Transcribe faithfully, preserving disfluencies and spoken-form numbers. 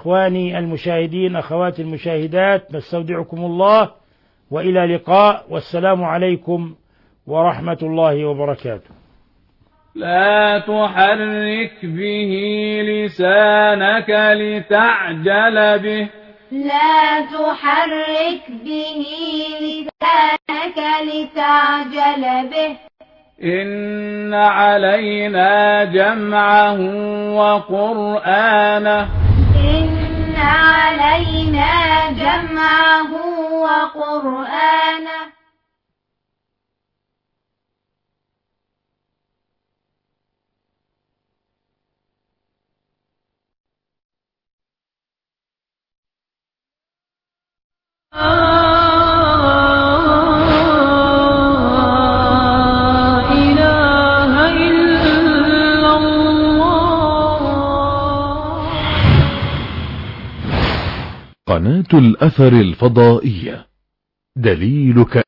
إخواني المشاهدين أخواتي المشاهدات، نستودعكم الله وإلى لقاء، والسلام عليكم ورحمة الله وبركاته. لا تحرك به لسانك لتعجل به لا تحرك به لسانك لتعجل به إن علينا جمعه وقرآنه إن علينا جمعه وقرآنه قناة الأثر الفضائية، دليلك